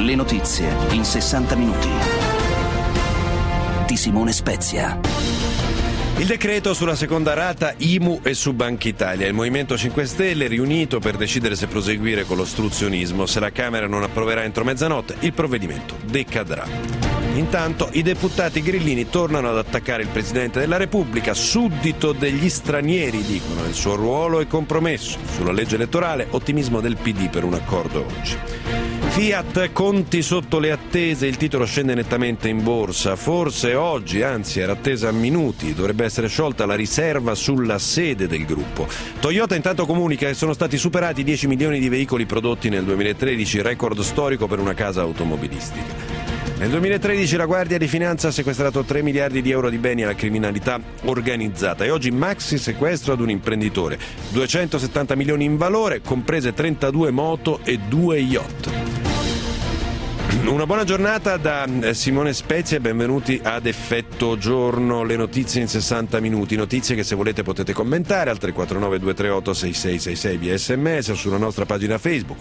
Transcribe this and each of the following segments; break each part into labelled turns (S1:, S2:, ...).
S1: Le notizie in 60 minuti. Di Simone Spezia.
S2: Il decreto sulla seconda rata IMU e su Banca Italia. Il Movimento 5 Stelle è riunito per decidere se proseguire con l'ostruzionismo. Se la Camera non approverà entro mezzanotte, il provvedimento decadrà. Intanto i deputati grillini tornano ad attaccare il Presidente della Repubblica, suddito degli stranieri, dicono. Il suo ruolo è compromesso. Sulla legge elettorale, ottimismo del PD per un accordo oggi. Fiat, conti sotto le attese, il titolo scende nettamente in borsa. Forse oggi, anzi era attesa a minuti, dovrebbe essere sciolta la riserva sulla sede del gruppo. Toyota intanto comunica che sono stati superati 10 milioni di veicoli prodotti nel 2013, record storico per una casa automobilistica. Nel 2013 la Guardia di Finanza ha sequestrato 3 miliardi di euro di beni alla criminalità organizzata e oggi maxi sequestro ad un imprenditore, 270 milioni in valore, comprese 32 moto e 2 yacht. Una buona giornata da Simone Spezia e benvenuti ad Effetto Giorno, le notizie in 60 minuti, notizie che se volete potete commentare al 349 238 6666 via sms o sulla nostra pagina Facebook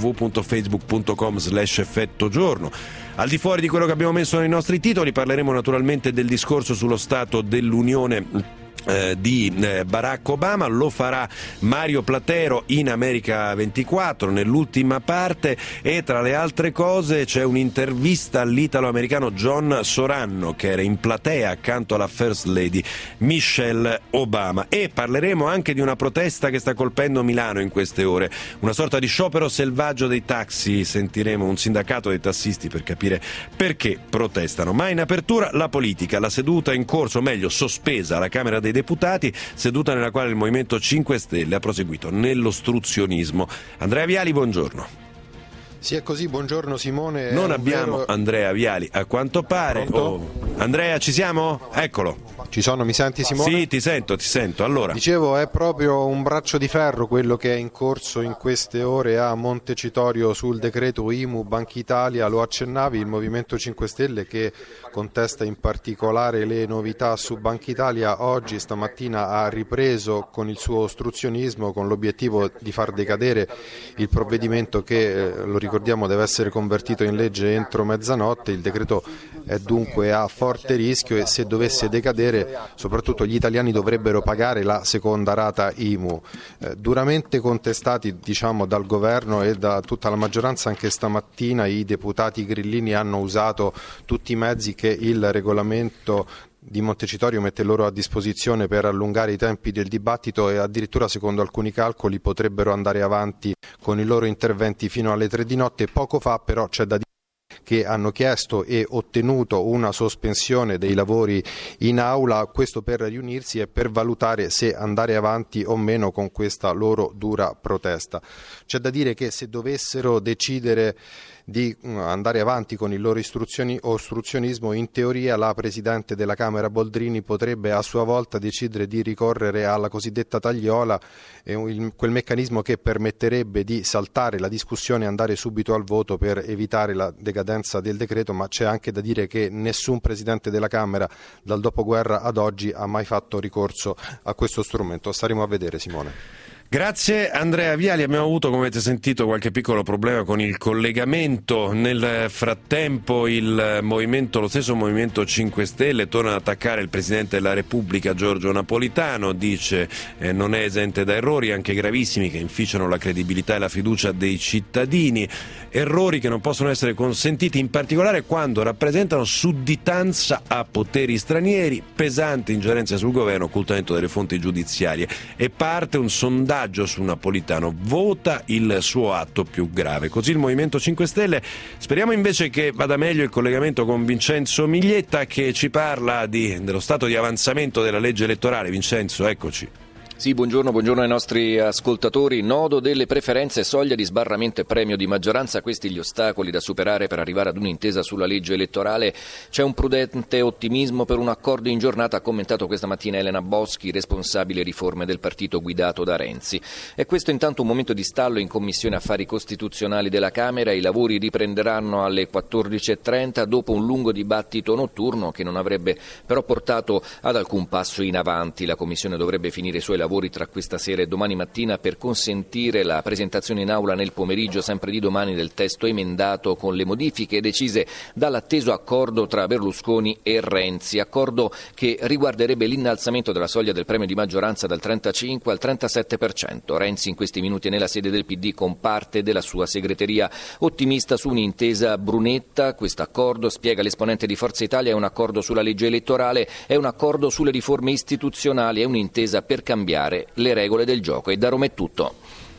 S2: www.facebook.com/effettogiorno. Al di fuori di quello che abbiamo messo nei nostri titoli parleremo naturalmente del discorso sullo stato dell'Unione di Barack Obama. Lo farà Mario Platero in America 24 nell'ultima parte e tra le altre cose c'è un'intervista all'italo-americano John Soranno che era in platea accanto alla First Lady Michelle Obama, e parleremo anche di una protesta che sta colpendo Milano in queste ore, una sorta di sciopero selvaggio dei taxi. Sentiremo un sindacato dei tassisti per capire perché protestano. Ma in apertura la politica, la seduta in corso, o meglio sospesa alla Camera dei Deputati, seduta nella quale il Movimento 5 Stelle ha proseguito nell'ostruzionismo. Andrea Viali, buongiorno.
S3: Sì, è così, buongiorno Simone.
S2: Non abbiamo Andrea Viali, a quanto pare. Andrea, ci siamo? Eccolo.
S3: Ci sono, mi senti Simone?
S2: Sì, ti sento. Allora.
S3: Dicevo, è proprio un braccio di ferro quello che è in corso in queste ore a Montecitorio sul decreto IMU Banca Italia. Lo accennavi, il Movimento 5 Stelle che contesta in particolare le novità su Banca Italia oggi, stamattina, ha ripreso con il suo ostruzionismo con l'obiettivo di far decadere il provvedimento che, lo ricordiamo, deve essere convertito in legge entro mezzanotte. Il decreto è dunque a forte rischio e se dovesse decadere soprattutto gli italiani dovrebbero pagare la seconda rata IMU. Duramente contestati dal governo e da tutta la maggioranza, anche stamattina i deputati grillini hanno usato tutti i mezzi che il regolamento di Montecitorio mette loro a disposizione per allungare i tempi del dibattito e addirittura, secondo alcuni calcoli, potrebbero andare avanti con i loro interventi fino alle 3 di notte. Poco fa però c'è da dire che hanno chiesto e ottenuto una sospensione dei lavori in aula, questo per riunirsi e per valutare se andare avanti o meno con questa loro dura protesta. C'è da dire che se dovessero decidere di andare avanti con il loro ostruzionismo, in teoria la Presidente della Camera Boldrini potrebbe a sua volta decidere di ricorrere alla cosiddetta tagliola, quel meccanismo che permetterebbe di saltare la discussione e andare subito al voto per evitare la decadenza del decreto, ma c'è anche da dire che nessun Presidente della Camera dal dopoguerra ad oggi ha mai fatto ricorso a questo strumento. Staremo a vedere, Simone.
S2: Grazie Andrea Viali, abbiamo avuto, come avete sentito, qualche piccolo problema con il collegamento. Nel frattempo lo stesso Movimento 5 Stelle torna ad attaccare il Presidente della Repubblica Giorgio Napolitano, dice non è esente da errori anche gravissimi che inficiano la credibilità e la fiducia dei cittadini, errori che non possono essere consentiti in particolare quando rappresentano sudditanza a poteri stranieri, pesante ingerenza sul governo, occultamento delle fonti giudiziarie, e parte un sondaggio su Napolitano, vota il suo atto più grave. Così il Movimento 5 Stelle. Speriamo invece che vada meglio il collegamento con Vincenzo Miglietta che ci parla dello stato di avanzamento della legge elettorale. Vincenzo, eccoci.
S4: Sì, buongiorno ai nostri ascoltatori. Nodo delle preferenze, soglia di sbarramento e premio di maggioranza, questi gli ostacoli da superare per arrivare ad un'intesa sulla legge elettorale. C'è un prudente ottimismo per un accordo in giornata, ha commentato questa mattina Elena Boschi, responsabile riforme del partito guidato da Renzi. E questo intanto un momento di stallo in Commissione Affari Costituzionali della Camera. I lavori riprenderanno alle 14.30 dopo un lungo dibattito notturno che non avrebbe però portato ad alcun passo in avanti. La Commissione dovrebbe finire i suoi lavori lavori tra questa sera e domani mattina per consentire la presentazione in aula nel pomeriggio, sempre di domani, del testo emendato con le modifiche decise dall'atteso accordo tra Berlusconi e Renzi, accordo che riguarderebbe l'innalzamento della soglia del premio di maggioranza dal 35 al 37%. Renzi in questi minuti è nella sede del PD con parte della sua segreteria, ottimista su un'intesa Brunetta. Questo accordo, spiega l'esponente di Forza Italia, è un accordo sulla legge elettorale, è un accordo sulle riforme istituzionali, è un'intesa per cambiare le regole del gioco. E da Roma è tutto.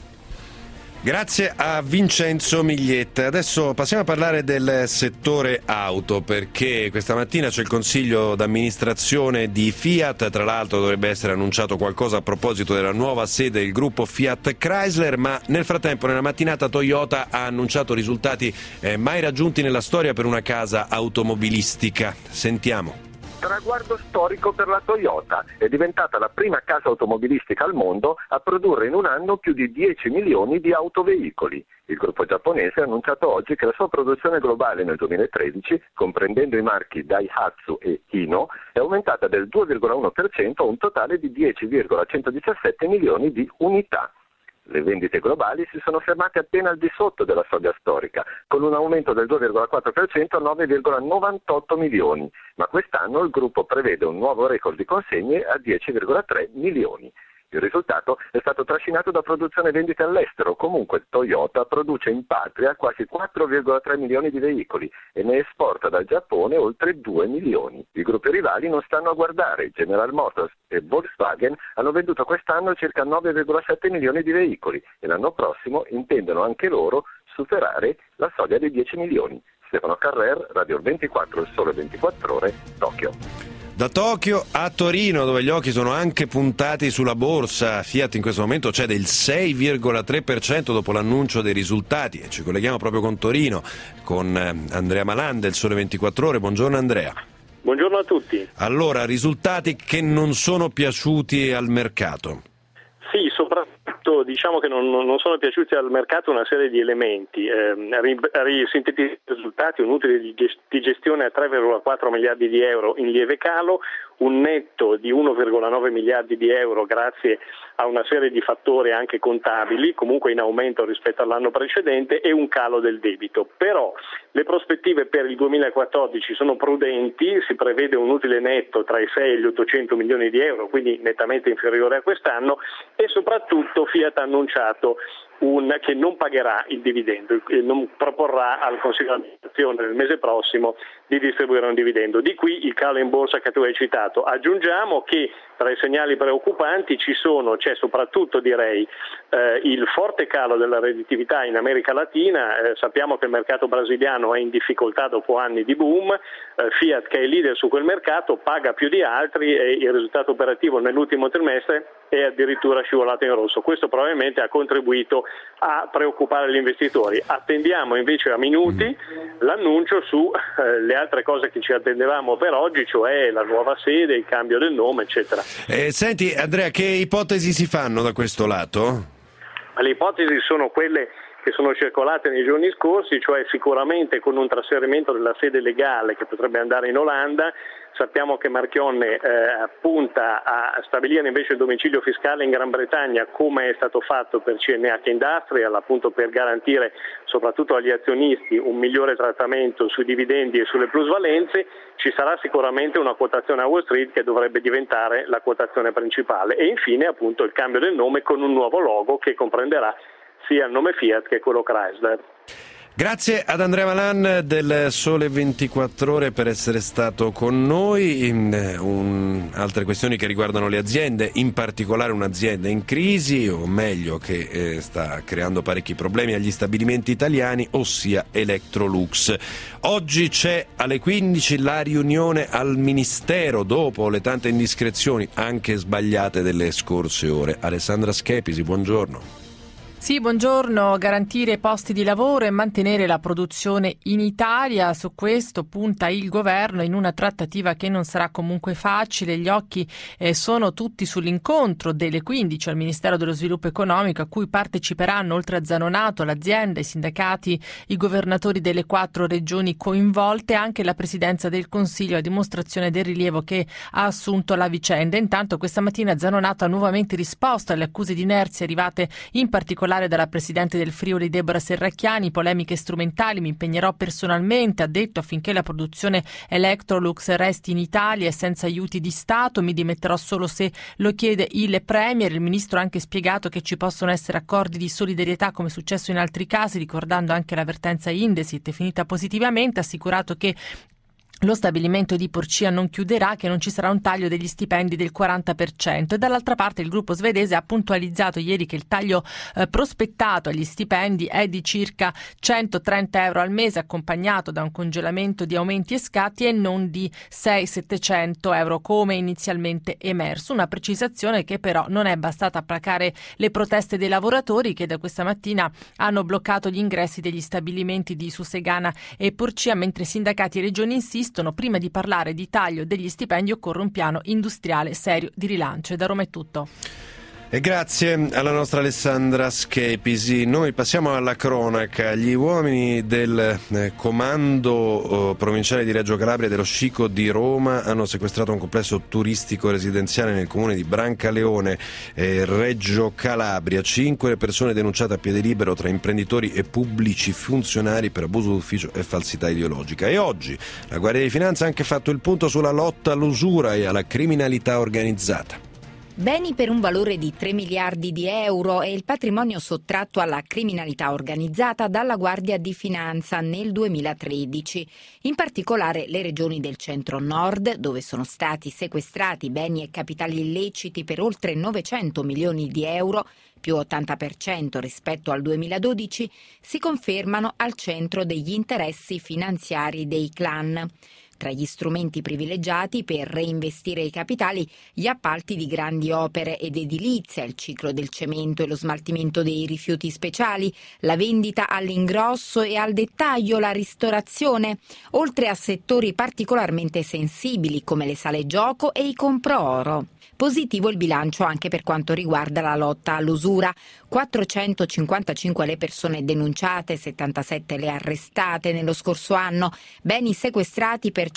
S2: Grazie a Vincenzo Miglietta. Adesso passiamo a parlare del settore auto, perché questa mattina c'è il consiglio d'amministrazione di Fiat. Tra l'altro dovrebbe essere annunciato qualcosa a proposito della nuova sede del gruppo Fiat Chrysler, ma nel frattempo nella mattinata Toyota ha annunciato risultati mai raggiunti nella storia per una casa automobilistica. Sentiamo.
S5: Traguardo storico per la Toyota, è diventata la prima casa automobilistica al mondo a produrre in un anno più di 10 milioni di autoveicoli. Il gruppo giapponese ha annunciato oggi che la sua produzione globale nel 2013, comprendendo i marchi Daihatsu e Hino, è aumentata del 2,1% a un totale di 10,117 milioni di unità. Le vendite globali si sono fermate appena al di sotto della soglia storica, con un aumento del 2,4% a 9,98 milioni, ma quest'anno il gruppo prevede un nuovo record di consegne a 10,3 milioni. Il risultato è stato trascinato da produzione e vendite all'estero. Comunque Toyota produce in patria quasi 4,3 milioni di veicoli e ne esporta dal Giappone oltre 2 milioni. I gruppi rivali non stanno a guardare. General Motors e Volkswagen hanno venduto quest'anno circa 9,7 milioni di veicoli e l'anno prossimo intendono anche loro superare la soglia dei 10 milioni. Stefano Carrer, Radio 24, Il Sole 24 Ore, Tokyo.
S2: Da Tokyo a Torino, dove gli occhi sono anche puntati sulla borsa. Fiat in questo momento cede il 6,3% dopo l'annuncio dei risultati, e ci colleghiamo proprio con Torino, con Andrea Malan del Sole 24 Ore. Buongiorno Andrea.
S6: Buongiorno a tutti.
S2: Allora, risultati che non sono piaciuti al mercato.
S6: Sì, soprattutto diciamo che non sono piaciuti al mercato una serie di elementi. Risintetizzato i risultati, un utile di gestione a 3,4 miliardi di euro in lieve calo, un netto di 1,9 miliardi di euro grazie a una serie di fattori anche contabili, comunque in aumento rispetto all'anno precedente, e un calo del debito. Però le prospettive per il 2014 sono prudenti, si prevede un utile netto tra i 6 e gli 800 milioni di euro, quindi nettamente inferiore a quest'anno, e soprattutto Fiat ha annunciato che non pagherà il dividendo e non proporrà al Consiglio di amministrazione nel mese prossimo di distribuire un dividendo. Di qui il calo in borsa che tu hai citato. Aggiungiamo che tra i segnali preoccupanti c'è soprattutto, direi, il forte calo della redditività in America Latina. Sappiamo che il mercato brasiliano è in difficoltà dopo anni di boom. Fiat, che è leader su quel mercato, paga più di altri e il risultato operativo nell'ultimo trimestre è addirittura scivolato in rosso. Questo probabilmente ha contribuito a preoccupare gli investitori. Attendiamo invece a minuti l'annuncio su le altre cose che ci attendevamo per oggi, cioè la nuova sede, il cambio del nome, eccetera.
S2: Senti Andrea, che ipotesi si fanno da questo lato?
S6: Le ipotesi sono quelle che sono circolate nei giorni scorsi, cioè sicuramente con un trasferimento della sede legale che potrebbe andare in Olanda. Sappiamo che Marchionne punta a stabilire invece il domicilio fiscale in Gran Bretagna, come è stato fatto per CNH Industrial, appunto per garantire soprattutto agli azionisti un migliore trattamento sui dividendi e sulle plusvalenze. Ci sarà sicuramente una quotazione a Wall Street che dovrebbe diventare la quotazione principale, e infine appunto il cambio del nome con un nuovo logo che comprenderà sia il nome Fiat che quello Chrysler.
S2: Grazie ad Andrea Malan del Sole 24 Ore per essere stato con noi. Altre questioni che riguardano le aziende, in particolare un'azienda in crisi, o meglio che sta creando parecchi problemi agli stabilimenti italiani, ossia Electrolux. Oggi c'è alle 15 la riunione al Ministero dopo le tante indiscrezioni, anche sbagliate, delle scorse ore. Alessandra Schepisi, buongiorno.
S7: Sì, buongiorno. Garantire posti di lavoro e mantenere la produzione in Italia. Su questo punta il governo in una trattativa che non sarà comunque facile. Gli occhi sono tutti sull'incontro delle 15 al Ministero dello Sviluppo Economico, a cui parteciperanno, oltre a Zanonato, l'azienda, i sindacati, i governatori delle 4 regioni coinvolte, anche la Presidenza del Consiglio, a dimostrazione del rilievo che ha assunto la vicenda. Intanto questa mattina Zanonato ha nuovamente risposto alle accuse di inerzia arrivate in particolare dalla Presidente del Friuli Deborah Serracchiani. Polemiche strumentali, mi impegnerò personalmente, ha detto, affinché la produzione Electrolux resti in Italia e senza aiuti di Stato, mi dimetterò solo se lo chiede il Premier. Il Ministro ha anche spiegato che ci possono essere accordi di solidarietà come è successo in altri casi, ricordando anche l'avvertenza Indesit finita positivamente, ha assicurato che lo stabilimento di Porcia non chiuderà, che non ci sarà un taglio degli stipendi del 40%. E dall'altra parte il gruppo svedese ha puntualizzato ieri che il taglio prospettato agli stipendi è di circa 130 euro al mese, accompagnato da un congelamento di aumenti e scatti, e non di 600-700 euro come inizialmente emerso. Una precisazione che però non è bastata a placare le proteste dei lavoratori, che da questa mattina hanno bloccato gli ingressi degli stabilimenti di Susegana e Porcia, mentre sindacati e regioni insistono. Prima di parlare di taglio degli stipendi occorre un piano industriale serio di rilancio. E da Roma è tutto.
S2: E grazie alla nostra Alessandra Schepisi. Noi passiamo alla cronaca. Gli uomini del comando provinciale di Reggio Calabria e dello Scicco di Roma hanno sequestrato un complesso turistico residenziale nel comune di Brancaleone, Reggio Calabria. 5 le persone denunciate a piede libero tra imprenditori e pubblici funzionari per abuso d'ufficio e falsità ideologica. E oggi la Guardia di Finanza ha anche fatto il punto sulla lotta all'usura e alla criminalità organizzata.
S8: Beni per un valore di 3 miliardi di euro è il patrimonio sottratto alla criminalità organizzata dalla Guardia di Finanza nel 2013. In particolare le regioni del centro-nord, dove sono stati sequestrati beni e capitali illeciti per oltre 900 milioni di euro, più 80% rispetto al 2012, si confermano al centro degli interessi finanziari dei clan. Tra gli strumenti privilegiati per reinvestire i capitali, gli appalti di grandi opere ed edilizia, il ciclo del cemento e lo smaltimento dei rifiuti speciali, la vendita all'ingrosso e al dettaglio, la ristorazione, oltre a settori particolarmente sensibili come le sale gioco e i compro-oro. Positivo il bilancio anche per quanto riguarda la lotta all'usura. 455 le persone denunciate, 77 le arrestate nello scorso anno, beni sequestrati per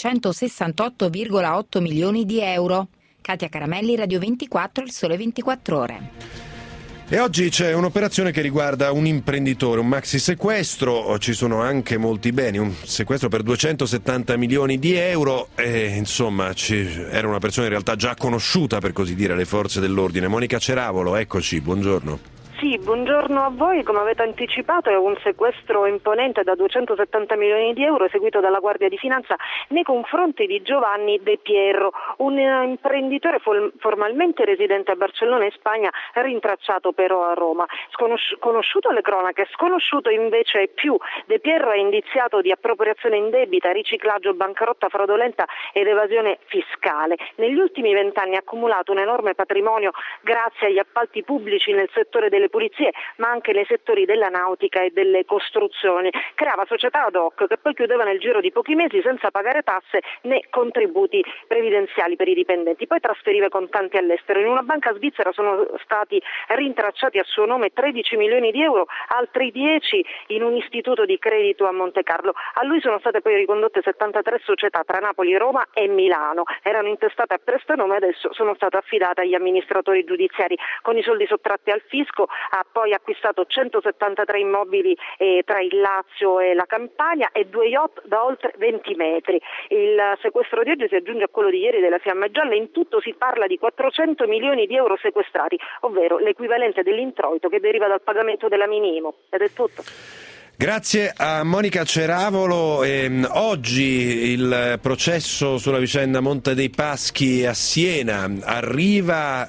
S8: 168,8 milioni di euro. Katia Caramelli, Radio 24, Il Sole 24 Ore.
S2: E oggi c'è un'operazione che riguarda un imprenditore, un maxi sequestro, ci sono anche molti beni, un sequestro per 270 milioni di euro e insomma era una persona in realtà già conosciuta, per così dire, alle forze dell'ordine. Monica Ceravolo, eccoci, buongiorno.
S9: Sì, buongiorno a voi. Come avete anticipato, è un sequestro imponente da 270 milioni di euro eseguito dalla Guardia di Finanza nei confronti di Giovanni De Pierro, un imprenditore formalmente residente a Barcellona in Spagna, rintracciato però a Roma. Conosciuto alle cronache, sconosciuto invece è più. De Pierro è indiziato di appropriazione indebita, riciclaggio, bancarotta fraudolenta ed evasione fiscale. Negli ultimi 20 anni ha accumulato un enorme patrimonio grazie agli appalti pubblici nel settore delle pulizie, ma anche nei settori della nautica e delle costruzioni. Creava società ad hoc che poi chiudeva nel giro di pochi mesi senza pagare tasse né contributi previdenziali per i dipendenti. Poi trasferiva i contanti all'estero. In una banca svizzera sono stati rintracciati a suo nome 13 milioni di euro, altri 10 in un istituto di credito a Monte Carlo. A lui sono state poi ricondotte 73 società tra Napoli, Roma e Milano. Erano intestate a prestanome e adesso sono state affidate agli amministratori giudiziari. Con i soldi sottratti al fisco ha poi acquistato 173 immobili tra il Lazio e la Campania e 2 yacht da oltre 20 metri. Il sequestro di oggi si aggiunge a quello di ieri della Fiamme Gialle. In tutto si parla di 400 milioni di euro sequestrati, ovvero l'equivalente dell'introito che deriva dal pagamento della Minimo. Ed è tutto.
S2: Grazie a Monica Ceravolo. Oggi il processo sulla vicenda Monte dei Paschi a Siena. Arriva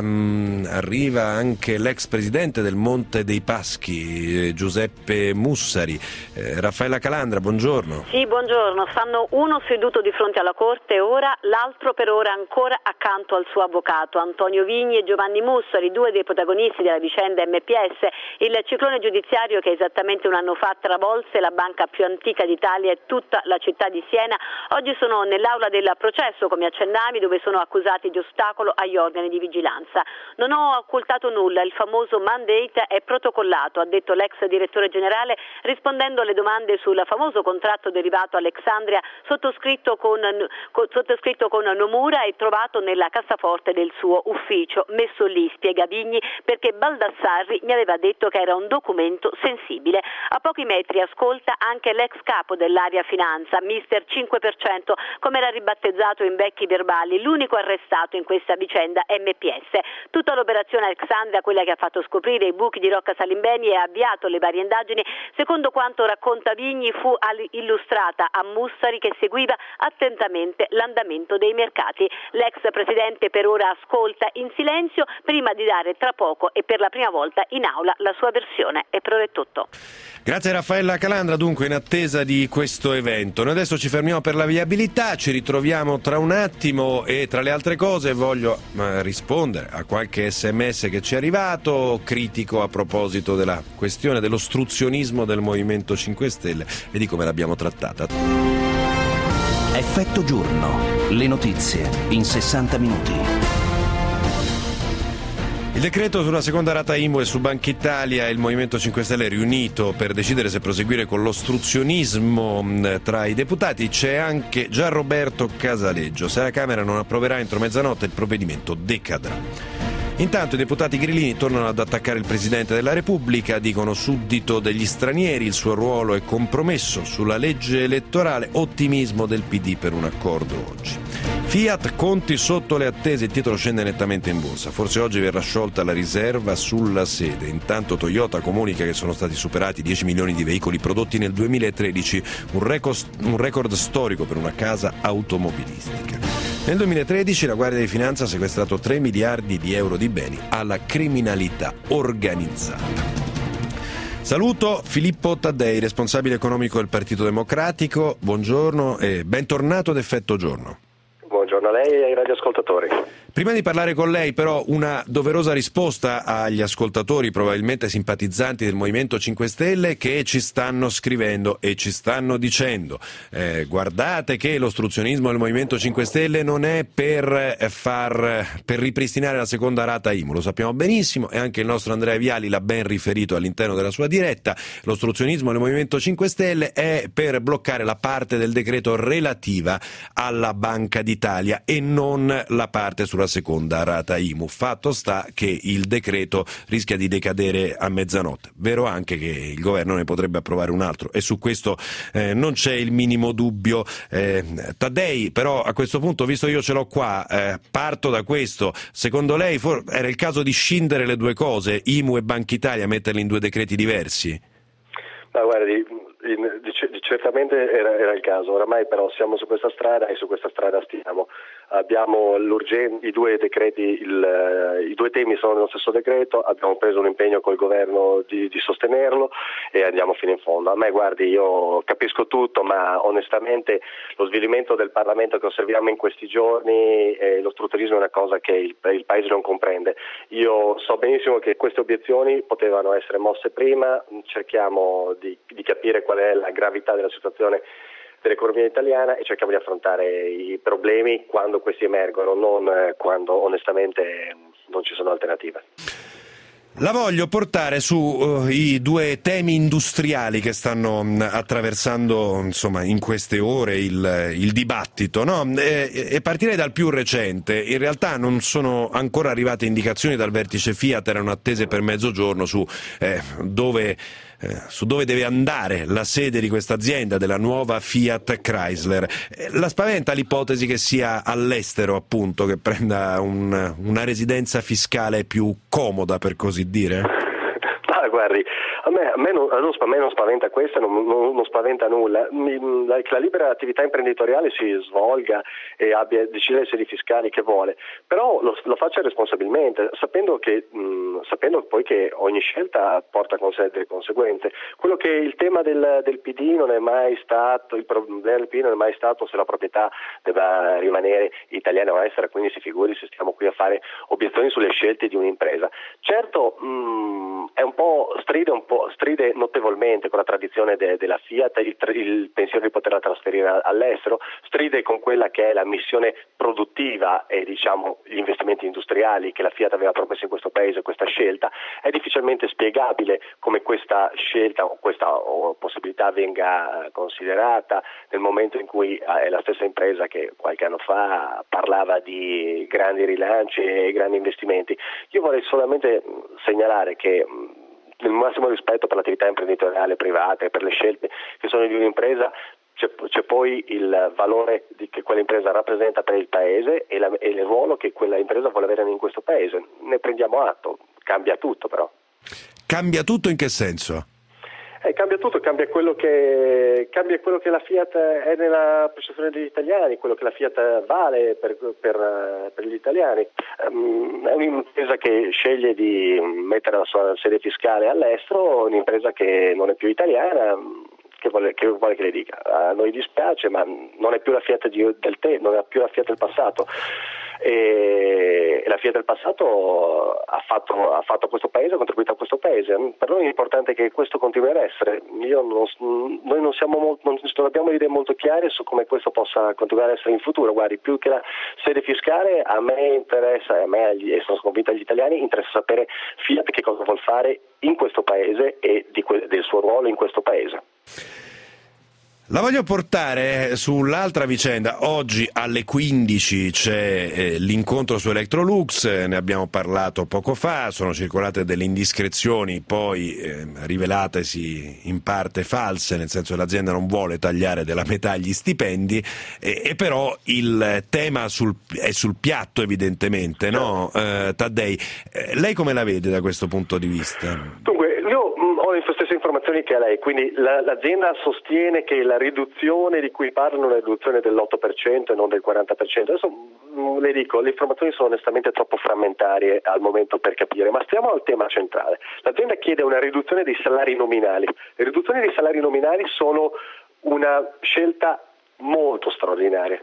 S2: anche l'ex presidente del Monte dei Paschi, Giuseppe Mussari. Raffaella Calandra, buongiorno.
S10: Sì, buongiorno. Stanno uno seduto di fronte alla Corte ora, l'altro per ora ancora accanto al suo avvocato, Antonio Vigni e Giovanni Mussari, due dei protagonisti della vicenda MPS, il ciclone giudiziario che esattamente un anno fa travolse la banca più antica d'Italia e tutta la città di Siena. Oggi sono nell'aula del processo, come accennavi, dove sono accusati di ostacolo agli organi di vigilanza. Non ho occultato nulla, il famoso mandate è protocollato, ha detto l'ex direttore generale rispondendo alle domande sul famoso contratto derivato Alexandria sottoscritto con Nomura e trovato nella cassaforte del suo ufficio, messo lì, spiega Vigni, perché Baldassarri mi aveva detto che era un documento sensibile. A pochi metri ascolta anche l'ex capo dell'area finanza, mister 5%, come era ribattezzato in vecchi verbali, l'unico arrestato in questa vicenda MPS. Tutta l'operazione Alexandria, quella che ha fatto scoprire i buchi di Rocca Salimbeni e ha avviato le varie indagini, secondo quanto racconta Vigni, fu illustrata a Mussari che seguiva attentamente l'andamento dei mercati. L'ex presidente per ora ascolta in silenzio prima di dare tra poco e per la prima volta in aula la sua versione. E per ora è tutto.
S2: Grazie Raffaella Calandra, dunque in attesa di questo evento. Noi adesso ci fermiamo per la viabilità, ci ritroviamo tra un attimo e tra le altre cose voglio rispondere a qualche SMS che ci è arrivato, critico a proposito della questione dell'ostruzionismo del Movimento 5 Stelle e di come l'abbiamo trattata.
S1: Effetto giorno, le notizie in 60 minuti.
S2: Il decreto sulla seconda rata IMU e su Banca Italia e il Movimento 5 Stelle riunito per decidere se proseguire con l'ostruzionismo tra i deputati. C'è anche Gianroberto Casaleggio. Se la Camera non approverà entro mezzanotte il provvedimento decadrà. Intanto i deputati grillini tornano ad attaccare il Presidente della Repubblica, dicono suddito degli stranieri, il suo ruolo è compromesso sulla legge elettorale, ottimismo del PD per un accordo oggi. Fiat, conti sotto le attese, il titolo scende nettamente in borsa, forse oggi verrà sciolta la riserva sulla sede. Intanto Toyota comunica che sono stati superati 10 milioni di veicoli prodotti nel 2013, un record storico per una casa automobilistica. Nel 2013 la Guardia di Finanza ha sequestrato 3 miliardi di euro di beni alla criminalità organizzata. Saluto Filippo Taddei, responsabile economico del Partito Democratico. Buongiorno e bentornato ad Effetto Giorno.
S11: Buongiorno a lei e ai radioascoltatori.
S2: Prima di parlare con lei però una doverosa risposta agli ascoltatori probabilmente simpatizzanti del Movimento 5 Stelle che ci stanno scrivendo e ci stanno dicendo guardate che l'ostruzionismo del Movimento 5 Stelle non è per ripristinare la seconda rata IMU, lo sappiamo benissimo e anche il nostro Andrea Viali l'ha ben riferito all'interno della sua diretta. L'ostruzionismo del Movimento 5 Stelle è per bloccare la parte del decreto relativa alla Banca d'Italia e non la parte sulla seconda rata IMU. Fatto sta che il decreto rischia di decadere a mezzanotte. Vero anche che il governo ne potrebbe approvare un altro e su questo non c'è il minimo dubbio. Taddei, però a questo punto, visto io ce l'ho qua, parto da questo. Secondo lei era il caso di scindere le due cose, IMU e Banca Italia, metterle in due decreti diversi?
S11: Ma guardi, certamente era il caso, oramai però siamo su questa strada e su questa strada stiamo. Abbiamo i due decreti, i due temi sono nello stesso decreto, abbiamo preso un impegno col governo di sostenerlo e andiamo fino in fondo. A me guardi, io capisco tutto, ma onestamente lo svilimento del Parlamento che osserviamo in questi giorni, l'ostruzionismo è una cosa che il Paese non comprende. Io so benissimo che queste obiezioni potevano essere mosse prima, cerchiamo di capire qual è la gravità della situazione dell'economia italiana e cerchiamo di affrontare i problemi quando questi emergono, non quando onestamente non ci sono alternative.
S2: La voglio portare su i due temi industriali che stanno attraversando insomma in queste ore il dibattito, no? E partirei dal più recente. In realtà non sono ancora arrivate indicazioni dal vertice Fiat, erano attese per mezzogiorno su dove deve andare la sede di questa azienda, della nuova Fiat Chrysler. La spaventa l'ipotesi che sia all'estero, appunto, che prenda una residenza fiscale più comoda, per così dire?
S11: Guardi, A me non spaventa questo, non spaventa nulla. Che la libera attività imprenditoriale si svolga e decida le sedi fiscali che vuole, però lo faccia responsabilmente, sapendo poi che ogni scelta porta con sé delle conseguenze. Quello che il tema del PD non è mai stato, il problema del PD non è mai stato se la proprietà debba rimanere italiana o estera, quindi si figuri se stiamo qui a fare obiezioni sulle scelte di un'impresa. Certo, stride notevolmente con la tradizione della Fiat, il pensiero di poterla trasferire all'estero, stride con quella che è la missione produttiva e gli investimenti industriali che la Fiat aveva promesso in questo paese. Questa scelta è difficilmente spiegabile come questa scelta o questa possibilità venga considerata nel momento in cui è la stessa impresa che qualche anno fa parlava di grandi rilanci e grandi investimenti. Io vorrei solamente segnalare che nel massimo rispetto per l'attività imprenditoriale privata e per le scelte che sono di un'impresa, c'è poi il valore che quell'impresa rappresenta per il paese e il ruolo che quella impresa vuole avere in questo paese. Ne prendiamo atto, cambia tutto però.
S2: Cambia tutto in che senso?
S11: Cambia tutto, cambia quello che la Fiat è nella percezione degli italiani, quello che la Fiat vale per gli italiani. È un'impresa che sceglie di mettere la sua sede fiscale all'estero, un'impresa che non è più italiana. Che vuole che le dica? A noi dispiace, ma non è più la Fiat non è più la Fiat del passato. E la Fiat del passato ha fatto questo paese, ha contribuito a questo paese. Per noi è importante che questo continui ad essere. Noi non abbiamo idee molto chiare su come questo possa continuare ad essere in futuro. Guardi, più che la sede fiscale, a me interessa, e sono convinto agli italiani, interessa sapere Fiat che cosa vuol fare in questo paese e del suo ruolo in questo paese.
S2: La voglio portare sull'altra vicenda. Oggi alle 15 c'è l'incontro su Electrolux, ne abbiamo parlato poco fa, sono circolate delle indiscrezioni poi rivelatesi in parte false, nel senso che l'azienda non vuole tagliare della metà gli stipendi, e però il tema è sul piatto evidentemente, no? Taddei, lei come la vede da questo punto di vista?
S11: Dunque, io ho le stesse informazioni che lei, quindi l'azienda sostiene che la riduzione di cui parlano è una riduzione dell'8% e non del 40%. Adesso le dico, le informazioni sono onestamente troppo frammentarie al momento per capire, ma stiamo al tema centrale. L'azienda chiede una riduzione dei salari nominali. Le riduzioni dei salari nominali sono una scelta molto straordinaria.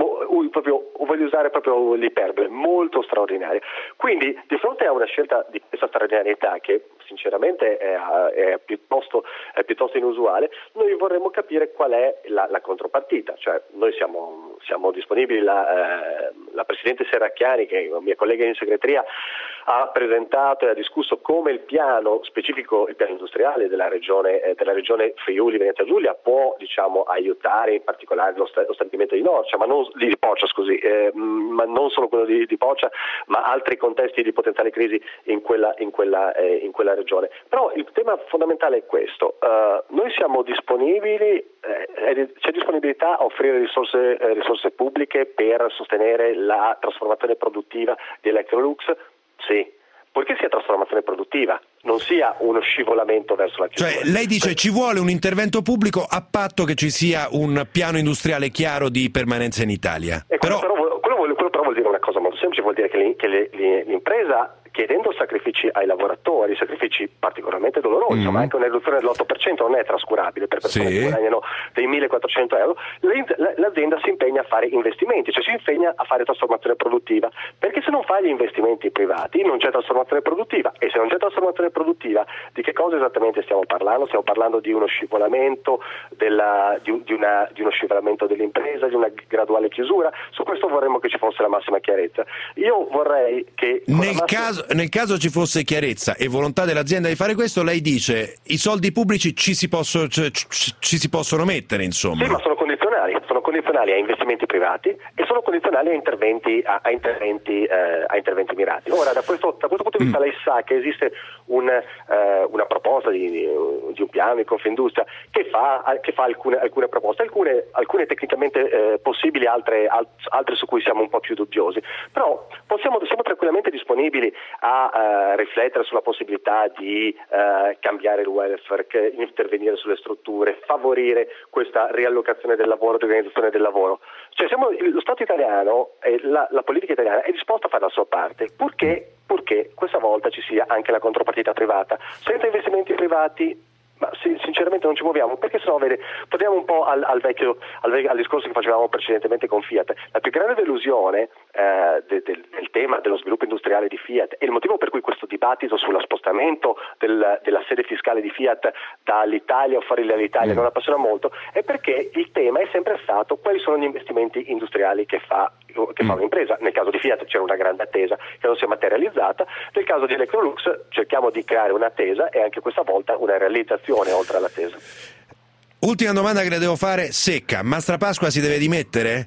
S11: Voglio usare proprio l'iperbole, molto straordinaria. Quindi di fronte a una scelta di questa straordinarietà, che sinceramente è piuttosto inusuale, noi vorremmo capire qual è la contropartita. Cioè, noi siamo disponibili, la Presidente Serracchiani, che è mia collega in segreteria, ha presentato e ha discusso come il piano specifico, il piano industriale della regione Friuli Venezia Giulia può aiutare in particolare lo stabilimento di Norcia, ma non di Poccia, ma non solo quello di Poccia, ma altri contesti di potenziale crisi in quella regione. Però il tema fondamentale è questo: noi siamo disponibili, c'è disponibilità a offrire risorse pubbliche per sostenere la trasformazione produttiva di Electrolux? Sì, poiché sia trasformazione produttiva, non sia uno scivolamento verso la chiusura.
S2: Cioè, lei dice ci vuole un intervento pubblico a patto che ci sia un piano industriale chiaro di permanenza in Italia.
S11: Quello però vuol dire una cosa molto semplice, vuol dire che l'impresa, chiedendo sacrifici ai lavoratori, sacrifici particolarmente dolorosi, ma anche una riduzione dell'8% non è trascurabile per persone che guadagnano dei 1.400 euro, l'azienda si impegna a fare investimenti, cioè si impegna a fare trasformazione produttiva, perché se non fa gli investimenti privati non c'è trasformazione produttiva, e se non c'è trasformazione produttiva di che cosa esattamente stiamo parlando? Stiamo parlando di uno scivolamento di uno scivolamento dell'impresa, di una graduale chiusura. Su questo vorremmo che ci fosse la massima chiarezza. Io vorrei che
S2: nel caso ci fosse chiarezza e volontà dell'azienda di fare questo, lei dice i soldi pubblici ci si possono mettere, insomma.
S11: Sì, ma sono condizioni condizionali a investimenti privati e sono condizionali a interventi mirati. Ora, da questo punto di vista lei sa che esiste una proposta di un piano di Confindustria che fa alcune proposte, alcune tecnicamente possibili, altre su cui siamo un po' più dubbiosi, però siamo tranquillamente disponibili a riflettere sulla possibilità di cambiare il welfare, intervenire sulle strutture, favorire questa riallocazione del lavoro, di organizzazione del lavoro. Cioè lo Stato italiano e la politica italiana è disposta a fare la sua parte, purché questa volta ci sia anche la contropartita privata. Senza investimenti privati, ma sinceramente non ci muoviamo, perché sennò torniamo un po' al discorso che facevamo precedentemente con Fiat. La più grande delusione del tema dello sviluppo industriale di Fiat e il motivo per cui questo dibattito sullo spostamento della sede fiscale di Fiat dall'Italia o fuori dall'Italia non appassiona molto è perché il tema è sempre stato quali sono gli investimenti industriali che fa un'impresa. Nel caso di Fiat c'era una grande attesa che non si è materializzata, nel caso di Electrolux cerchiamo di creare un'attesa e anche questa volta una realizzazione oltre all'attesa.
S2: Ultima domanda che le devo fare, secca. Mastrapasqua si deve dimettere?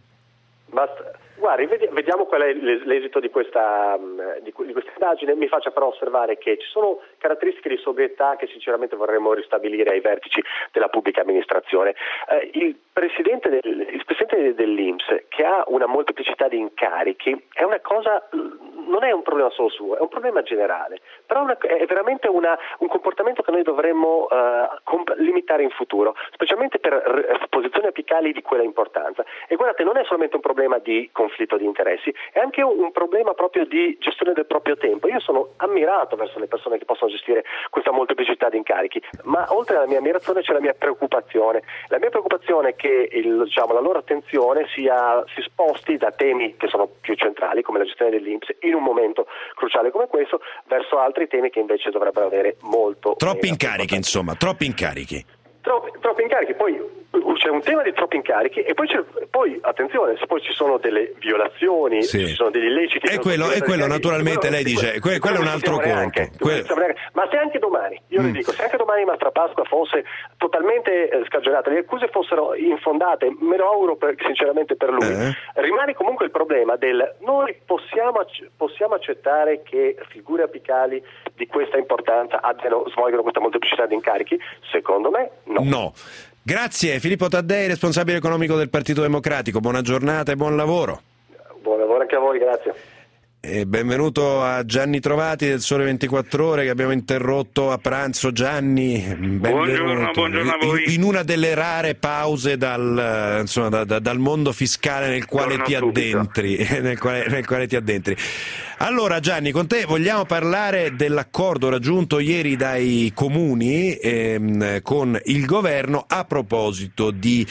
S11: Guardi, vediamo qual è l'esito di questa indagine. Mi faccia però osservare che ci sono caratteristiche di sobrietà che sinceramente vorremmo ristabilire ai vertici della pubblica amministrazione. Il presidente dell'INPS, che ha una molteplicità di incarichi, è una cosa, non è un problema solo suo, è un problema generale, però è veramente un comportamento che noi dovremmo limitare in futuro, specialmente per posizioni apicali di quella importanza. E guardate, non è solamente un problema di conflitto di interessi, è anche un problema proprio di gestione del proprio tempo. Io sono ammirato verso le persone che possono gestire questa molteplicità di incarichi, ma oltre alla mia ammirazione c'è la mia preoccupazione. La mia preoccupazione è che la loro attenzione si sposti da temi che sono più centrali, come la gestione dell'INPS, in un momento cruciale come questo, verso altri temi che invece dovrebbero avere molto
S2: troppi incarichi, insomma, troppi incarichi.
S11: Troppi incarichi, poi c'è un tema di troppi incarichi e poi attenzione, se poi ci sono delle violazioni,
S2: sì,
S11: ci sono degli illeciti.
S2: E quello naturalmente lei dice, quello è un altro conto.
S11: Ma se anche domani, io le dico, se anche domani Mastrapasqua fosse totalmente scagionata, le accuse fossero infondate, me lo auguro sinceramente per lui, rimane comunque il problema noi possiamo accettare che figure apicali di questa importanza svolgano questa molteplicità di incarichi? Secondo me no.
S2: Grazie Filippo Taddei, responsabile economico del Partito Democratico, buona giornata e buon lavoro.
S11: Buon lavoro anche a voi, grazie.
S2: E benvenuto a Gianni Trovati del Sole 24 Ore che abbiamo interrotto a pranzo. Gianni, benvenuto.
S12: Buongiorno a voi.
S2: In una delle rare pause dal mondo fiscale nel quale ti addentri. nel quale ti addentri. Allora Gianni, con te vogliamo parlare dell'accordo raggiunto ieri dai comuni con il governo a proposito di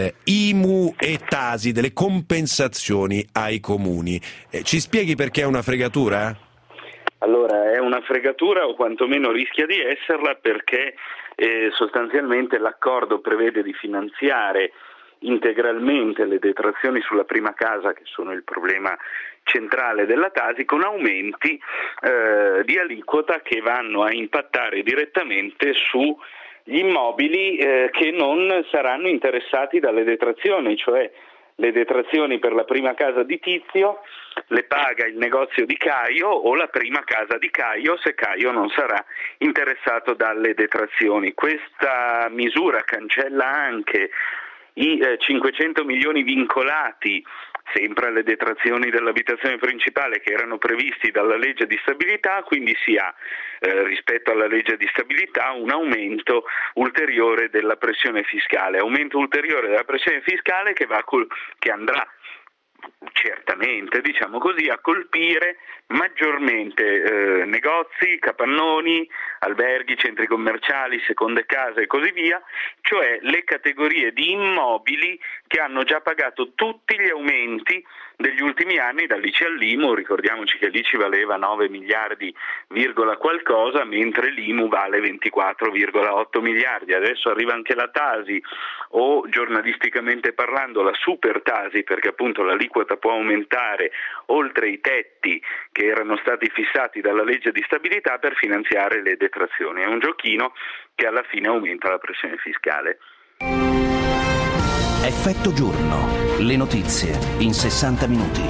S2: IMU e Tasi, delle compensazioni ai comuni. Ci spieghi perché è una fregatura?
S12: Allora, è una fregatura o quantomeno rischia di esserla perché sostanzialmente l'accordo prevede di finanziare integralmente le detrazioni sulla prima casa, che sono il problema centrale della Tasi, con aumenti di aliquota che vanno a impattare direttamente sugli immobili che non saranno interessati dalle detrazioni, cioè le detrazioni per la prima casa di Tizio le paga il negozio di Caio o la prima casa di Caio se Caio non sarà interessato dalle detrazioni. Questa misura cancella anche i 500 milioni vincolati sempre alle detrazioni dell'abitazione principale che erano previsti dalla legge di stabilità, quindi si ha rispetto alla legge di stabilità un aumento ulteriore della pressione fiscale, che andrà certamente, diciamo così, a colpire maggiormente negozi, capannoni, alberghi, centri commerciali, seconde case e così via, cioè le categorie di immobili che hanno già pagato tutti gli aumenti degli ultimi anni dall'ICI all'IMU. Ricordiamoci che l'ICI valeva 9 miliardi virgola qualcosa, mentre l'IMU vale 24,8 miliardi. Adesso arriva anche la Tasi, o giornalisticamente parlando la super Tasi, perché appunto l'aliquota può aumentare oltre i tetti che erano stati fissati dalla legge di stabilità per finanziare le detrazioni. È un giochino che alla fine aumenta la pressione fiscale.
S1: Effetto giorno. Le notizie in 60 minuti.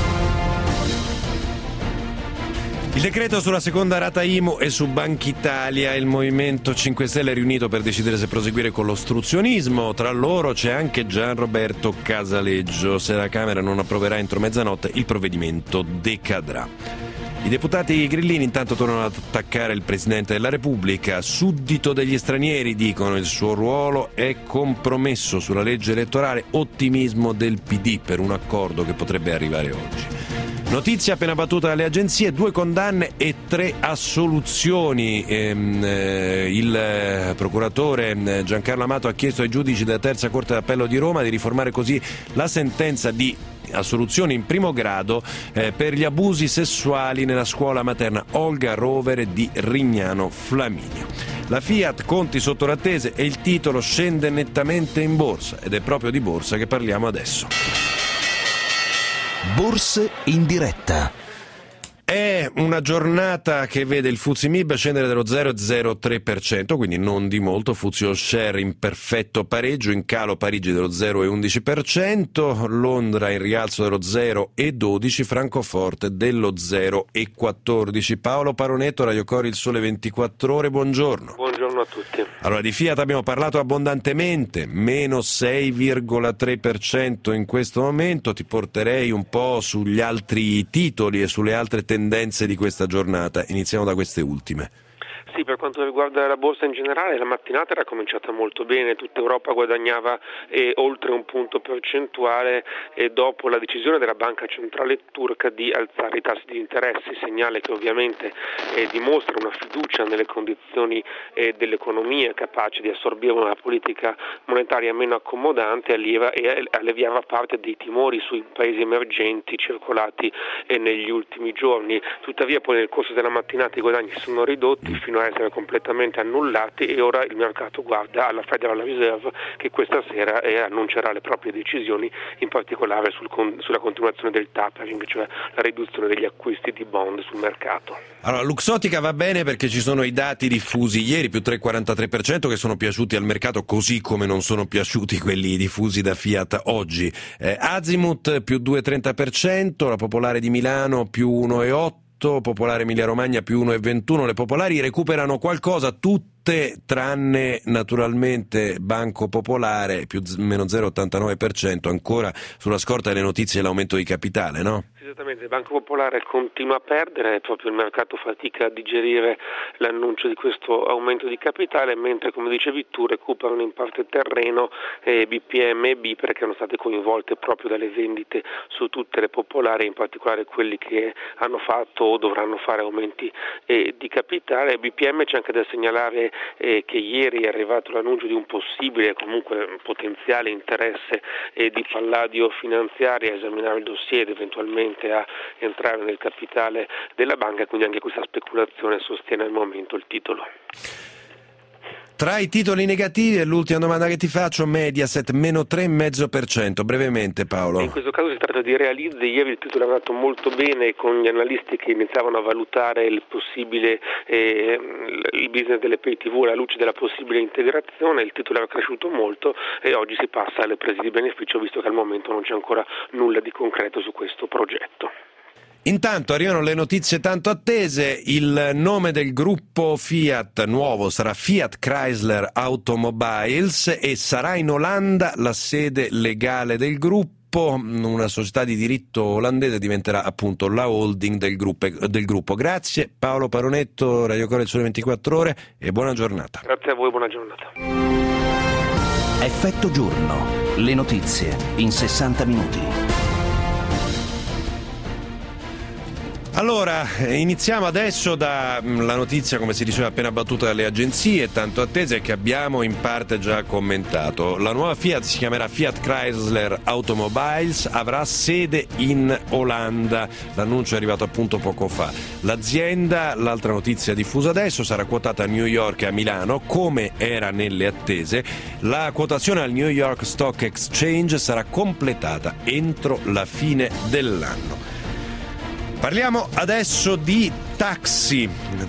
S2: Il decreto sulla seconda rata IMU e su Bankitalia. Il Movimento 5 Stelle è riunito per decidere se proseguire con l'ostruzionismo. Tra loro c'è anche Gianroberto Casaleggio. Se la Camera non approverà entro mezzanotte, il provvedimento decadrà. I deputati grillini intanto tornano ad attaccare il Presidente della Repubblica. Suddito degli stranieri, dicono, il suo ruolo è compromesso sulla legge elettorale. Ottimismo del PD per un accordo che potrebbe arrivare oggi. Notizia appena battuta dalle agenzie: 2 condanne e 3 assoluzioni. Il procuratore Giancarlo Amato ha chiesto ai giudici della Terza Corte d'Appello di Roma di riformare così la sentenza di assoluzione in primo grado per gli abusi sessuali nella scuola materna Olga Rovere di Rignano Flaminio. La Fiat conti sotto l'attese e il titolo scende nettamente in borsa, ed è proprio di borsa che parliamo adesso.
S1: Borse in diretta.
S2: È una giornata che vede il FTSE MIB scendere dello 0,03%, quindi non di molto. FTSE All Share in perfetto pareggio, in calo Parigi dello 0,11%, Londra in rialzo dello 0,12%, Francoforte dello 0,14%. Paolo Paronetto, Radio Cori, Il Sole 24 Ore, buongiorno.
S6: Buongiorno a tutti.
S2: Allora, di Fiat abbiamo parlato abbondantemente, meno 6,3% in questo momento. Ti porterei un po' sugli altri titoli e sulle altre tendenze di questa giornata. Iniziamo da queste ultime.
S6: Sì, per quanto riguarda la borsa in generale, la mattinata era cominciata molto bene, tutta Europa guadagnava oltre un punto percentuale dopo la decisione della Banca Centrale Turca di alzare i tassi di interesse, segnale che ovviamente dimostra una fiducia nelle condizioni dell'economia, capace di assorbire una politica monetaria meno accomodante e alleviava parte dei timori sui paesi emergenti circolati negli ultimi giorni. Tuttavia poi nel corso della mattinata i guadagni si sono ridotti fino a essere completamente annullati, e ora il mercato guarda alla Federal Reserve, che questa sera annuncerà le proprie decisioni, in particolare sulla continuazione del tapering, cioè la riduzione degli acquisti di bond sul mercato.
S2: Allora, Luxottica va bene perché ci sono i dati diffusi ieri, più 3,43%, che sono piaciuti al mercato, così come non sono piaciuti quelli diffusi da Fiat oggi. Azimut più 2,30%, la Popolare di Milano più 1,8%, Popolare Emilia Romagna più 1,21%. Le popolari recuperano qualcosa, tutte tranne naturalmente Banco Popolare più meno 0,89%, ancora sulla scorta delle notizie dell'aumento di capitale, no?
S6: Esattamente, il Banco Popolare continua a perdere, proprio il mercato fatica a digerire l'annuncio di questo aumento di capitale, mentre, come dicevi tu, recuperano in parte terreno BPM e BPER, che erano state coinvolte proprio dalle vendite su tutte le popolari, in particolare quelli che hanno fatto o dovranno fare aumenti di capitale. BPM c'è anche da segnalare che ieri è arrivato l'annuncio di un possibile, comunque potenziale interesse di Palladio Finanziaria a esaminare il dossier ed eventualmente a entrare nel capitale della banca, quindi anche questa speculazione sostiene al momento il titolo.
S2: Tra i titoli negativi, è l'ultima domanda che ti faccio, Mediaset meno 3,5%, brevemente Paolo.
S6: In questo caso si tratta di Realizze. Ieri il titolo è andato molto bene, con gli analisti che iniziavano a valutare il possibile il business delle pay TV alla luce della possibile integrazione. Il titolo era cresciuto molto e oggi si passa alle prese di beneficio, visto che al momento non c'è ancora nulla di concreto su questo progetto.
S2: Intanto arrivano le notizie tanto attese. Il nome del gruppo Fiat nuovo sarà Fiat Chrysler Automobiles e sarà in Olanda la sede legale del gruppo. Una società di diritto olandese diventerà appunto la holding del gruppo. Grazie Paolo Paronetto, Radio Cori, Il Sole 24 Ore, e buona giornata.
S6: Grazie a voi, buona giornata.
S1: Effetto giorno. Le notizie in 60 minuti.
S2: Allora, iniziamo adesso dalla notizia, come si diceva, appena battuta dalle agenzie, tanto attesa, e che abbiamo in parte già commentato. La nuova Fiat si chiamerà Fiat Chrysler Automobiles, avrà sede in Olanda. L'annuncio è arrivato appunto poco fa. L'azienda, l'altra notizia diffusa adesso, sarà quotata a New York e a Milano, come era nelle attese. La quotazione al New York Stock Exchange sarà completata entro la fine dell'anno. Parliamo adesso di taxi.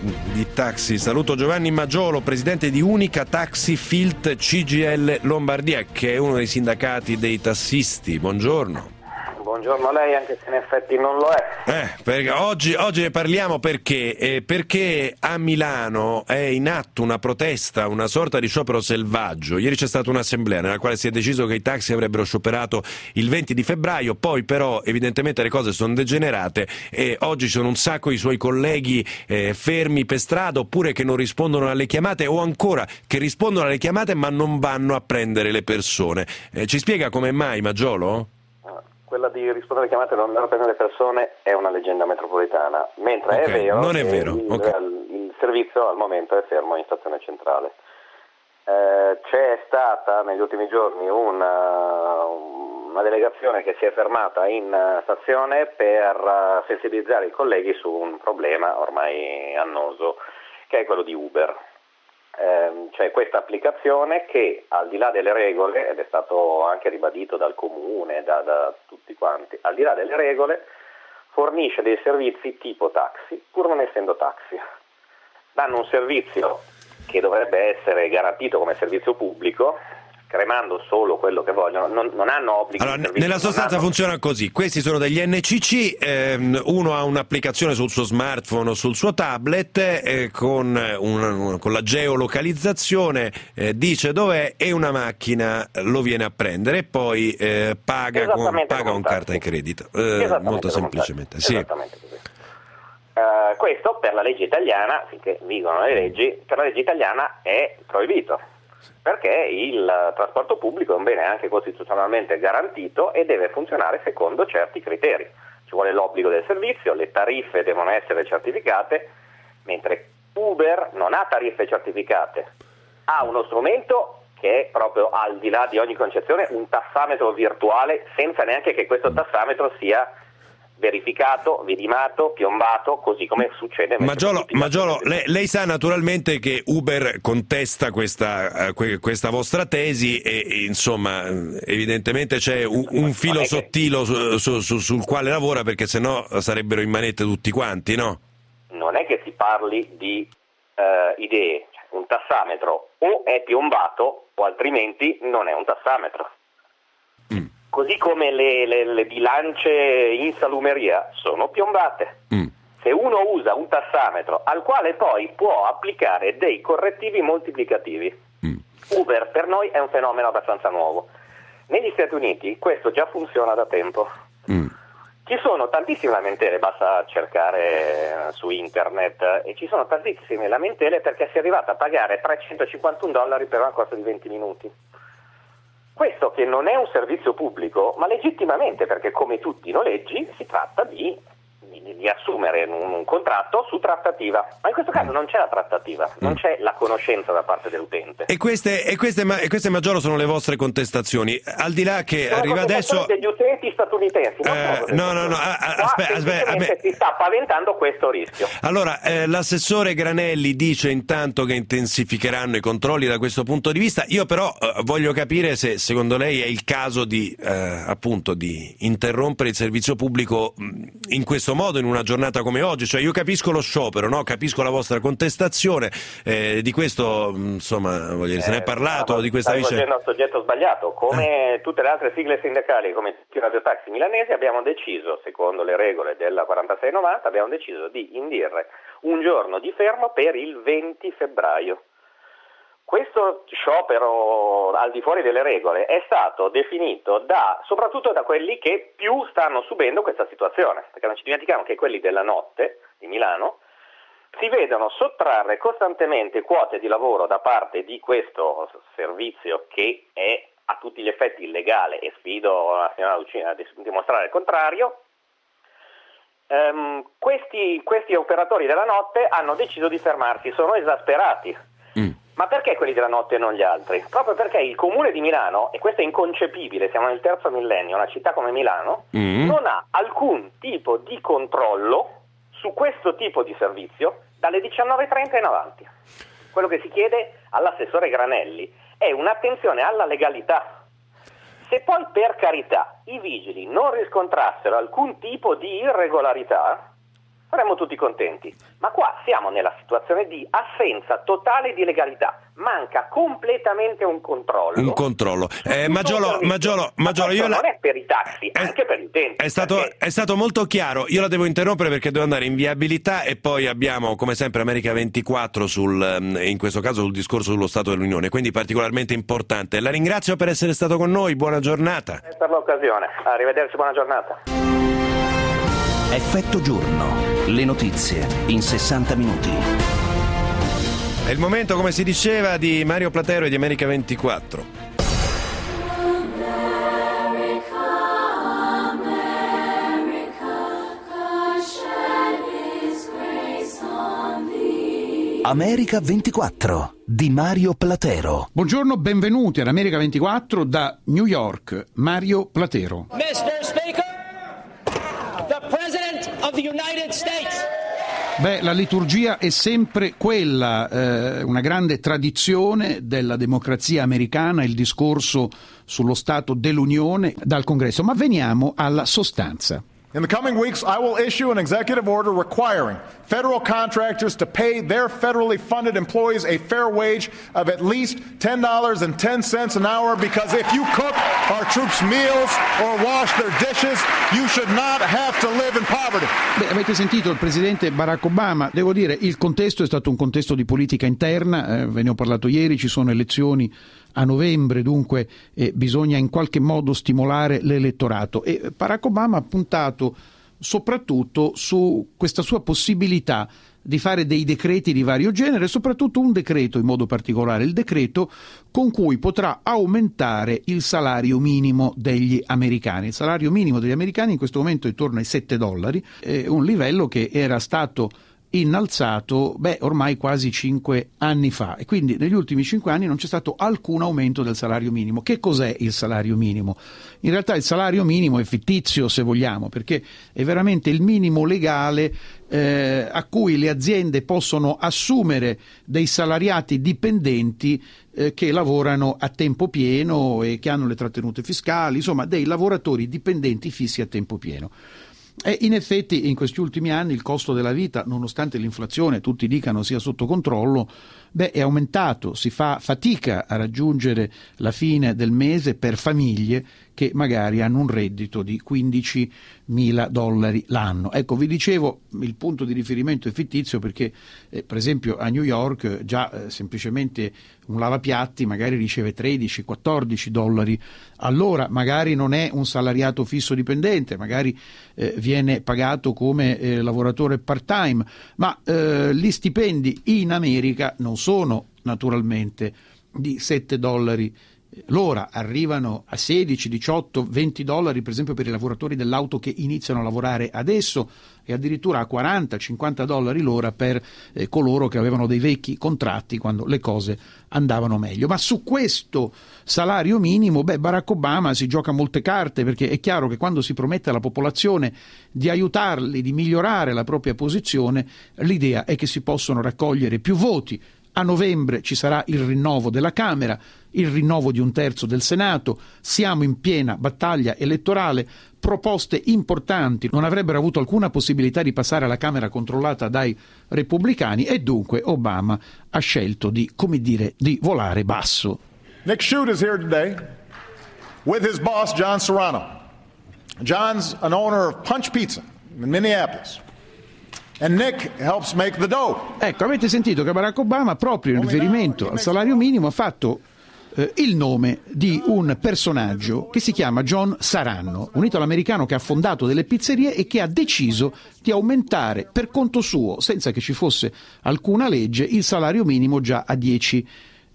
S2: Saluto Giovanni Maggiolo, presidente di Unica Taxi Filt CGIL Lombardia, che è uno dei sindacati dei tassisti. Buongiorno.
S13: Buongiorno a lei, anche se in effetti non lo è.
S2: Perché oggi ne parliamo perché a Milano è in atto una protesta, una sorta di sciopero selvaggio. Ieri c'è stata un'assemblea nella quale si è deciso che i taxi avrebbero scioperato il 20 di febbraio, poi però evidentemente le cose sono degenerate e oggi ci sono un sacco di suoi colleghi fermi per strada, oppure che non rispondono alle chiamate, o ancora che rispondono alle chiamate ma non vanno a prendere le persone. Ci spiega come mai, Maggiolo?
S13: Quella di rispondere alle chiamate e non andare a prendere le persone è una leggenda metropolitana, mentre
S2: okay,
S13: è vero
S2: non è
S13: che
S2: vero.
S13: Il servizio al momento è fermo in stazione centrale. C'è stata negli ultimi giorni una delegazione che si è fermata in stazione per sensibilizzare i colleghi su un problema ormai annoso, che è quello di Uber. C'è questa applicazione che, al di là delle regole, ed è stato anche ribadito dal comune, da tutti quanti, al di là delle regole fornisce dei servizi tipo taxi, pur non essendo taxi. Danno un servizio che dovrebbe essere garantito come servizio pubblico, cremando solo quello che vogliono, non hanno obblighi.
S2: Allora, nella sostanza funziona così: questi sono degli NCC, uno ha un'applicazione sul suo smartphone o sul suo tablet con la geolocalizzazione, dice dov'è e una macchina lo viene a prendere e poi paga con carta di credito, molto semplicemente. Sì.
S13: Esattamente così. Questo per la legge italiana, finché vigono le leggi, per la legge italiana è proibito, perché il trasporto pubblico è un bene anche costituzionalmente garantito e deve funzionare secondo certi criteri. Ci vuole l'obbligo del servizio, le tariffe devono essere certificate, mentre Uber non ha tariffe certificate, ha uno strumento che è proprio al di là di ogni concezione, un tassametro virtuale, senza neanche che questo tassametro sia verificato, vidimato, piombato, così come succede.
S2: Maggiolo, lei sa naturalmente che Uber contesta questa vostra tesi e insomma evidentemente c'è un filo sottile sul quale lavora, perché sennò sarebbero in manette tutti quanti, no?
S13: Non è che si parli di idee, un tassametro o è piombato o altrimenti non è un tassametro. Così come le bilance in salumeria sono piombate. Se uno usa un tassametro al quale poi può applicare dei correttivi moltiplicativi, Uber per noi è un fenomeno abbastanza nuovo. Negli Stati Uniti questo già funziona da tempo. Ci sono tantissime lamentele, basta cercare su internet, e ci sono tantissime lamentele perché si è arrivata a pagare $351 per una corsa di 20 minuti. Questo che non è un servizio pubblico, ma legittimamente, perché come tutti i noleggi si tratta di assumere un contratto su trattativa, ma in questo caso non c'è la trattativa, non c'è la conoscenza da parte dell'utente.
S2: E queste Maggiolo sono le vostre contestazioni, al di là che
S13: sono
S2: arriva adesso
S13: degli utenti statunitensi.
S2: Aspetta,
S13: si sta paventando questo rischio.
S2: Allora, l'assessore Granelli dice intanto che intensificheranno i controlli da questo punto di vista. Io però voglio capire se secondo lei è il caso di interrompere il servizio pubblico in questo modo, in una giornata come oggi. Cioè, io capisco lo sciopero, no? Capisco la vostra contestazione, di questo insomma se ne è parlato di questa vicenda.
S13: Stiamo facendo al soggetto sbagliato, come tutte le altre sigle sindacali, come tutti i radiotaxi milanesi, abbiamo deciso, secondo le regole della 4690, abbiamo deciso di indire un giorno di fermo per il 20 febbraio. Questo sciopero al di fuori delle regole è stato definito soprattutto da quelli che più stanno subendo questa situazione, perché non ci dimentichiamo che quelli della notte di Milano si vedono sottrarre costantemente quote di lavoro da parte di questo servizio che è a tutti gli effetti illegale, e sfido la signora Lucina a dimostrare il contrario. Questi operatori della notte hanno deciso di fermarsi, sono esasperati. Ma perché quelli della notte e non gli altri? Proprio perché il comune di Milano, e questo è inconcepibile, siamo nel terzo millennio, una città come Milano, non ha alcun tipo di controllo su questo tipo di servizio dalle 19:30 in avanti. Quello che si chiede all'assessore Granelli è un'attenzione alla legalità. Se poi per carità i vigili non riscontrassero alcun tipo di irregolarità, saremmo tutti contenti. Ma qua siamo nella situazione di assenza totale di legalità. Manca completamente un controllo.
S2: Maggiolo, io
S13: non è per i taxi, anche per gli utenti.
S2: È stato molto chiaro. Io la devo interrompere perché devo andare in viabilità e poi abbiamo, come sempre, America 24 in questo caso sul discorso sullo Stato dell'Unione, quindi particolarmente importante. La ringrazio per essere stato con noi, buona giornata.
S13: Per l'occasione. Arrivederci, buona giornata.
S1: Effetto giorno. Le notizie in 60 minuti.
S2: È il momento, come si diceva, di Mario Platero e di America 24.
S1: America 24 di Mario Platero.
S14: Buongiorno, benvenuti ad America 24 da New York. Mario Platero.
S15: Mr. Speaker, the President of the United States.
S14: La liturgia è sempre quella, una grande tradizione della democrazia americana, il discorso sullo Stato dell'Unione dal Congresso. Ma veniamo alla sostanza.
S16: In the coming weeks, I will issue an executive order requiring federal contractors to pay their federally funded employees a fair wage of at least $10.10 an hour, because if you cook our troops' meals or wash their dishes, you should not have to live in poverty.
S14: Avete sentito il presidente Barack Obama. Devo dire, il contesto è stato un contesto di politica interna, ve ne ho parlato ieri, ci sono elezioni a novembre, dunque bisogna in qualche modo stimolare l'elettorato, e Barack Obama ha puntato soprattutto su questa sua possibilità di fare dei decreti di vario genere, soprattutto un decreto in modo particolare, il decreto con cui potrà aumentare il salario minimo degli americani. Il salario minimo degli americani in questo momento è intorno ai $7, un livello che era stato innalzato ormai quasi 5 anni fa, e quindi negli ultimi 5 anni non c'è stato alcun aumento del salario minimo. Che cos'è il salario minimo? In realtà il salario minimo è fittizio, se vogliamo, perché è veramente il minimo legale a cui le aziende possono assumere dei salariati dipendenti che lavorano a tempo pieno e che hanno le trattenute fiscali, insomma dei lavoratori dipendenti fissi a tempo pieno. E in effetti in questi ultimi anni il costo della vita, nonostante l'inflazione tutti dicano sia sotto controllo, è aumentato. Si fa fatica a raggiungere la fine del mese per famiglie che magari hanno un reddito di $15.000 l'anno. Ecco, vi dicevo, il punto di riferimento è fittizio perché per esempio a New York già semplicemente un lavapiatti magari riceve $13-14 all'ora, magari non è un salariato fisso dipendente, magari viene pagato come lavoratore part-time, ma gli stipendi in America non sono naturalmente di $7 l'ora, arrivano a 16, 18, $20 per esempio per i lavoratori dell'auto che iniziano a lavorare adesso, e addirittura a $40-50 l'ora per coloro che avevano dei vecchi contratti quando le cose andavano meglio. Ma su questo salario minimo Barack Obama si gioca molte carte, perché è chiaro che quando si promette alla popolazione di aiutarli, di migliorare la propria posizione, l'idea è che si possono raccogliere più voti. A novembre ci sarà il rinnovo della Camera, il rinnovo di un terzo del Senato, siamo in piena battaglia elettorale, proposte importanti non avrebbero avuto alcuna possibilità di passare alla Camera controllata dai repubblicani, e dunque Obama ha scelto di volare basso.
S16: Nick Shute is here today with his boss John Serrano. John's an owner of Punch Pizza in Minneapolis. And Nick helps make the dough. Ecco,
S14: avete sentito che Barack Obama, proprio in riferimento al salario minimo, ha fatto il nome di un personaggio che si chiama John Serrano, un italo-americano che ha fondato delle pizzerie e che ha deciso di aumentare per conto suo, senza che ci fosse alcuna legge, il salario minimo già a $10.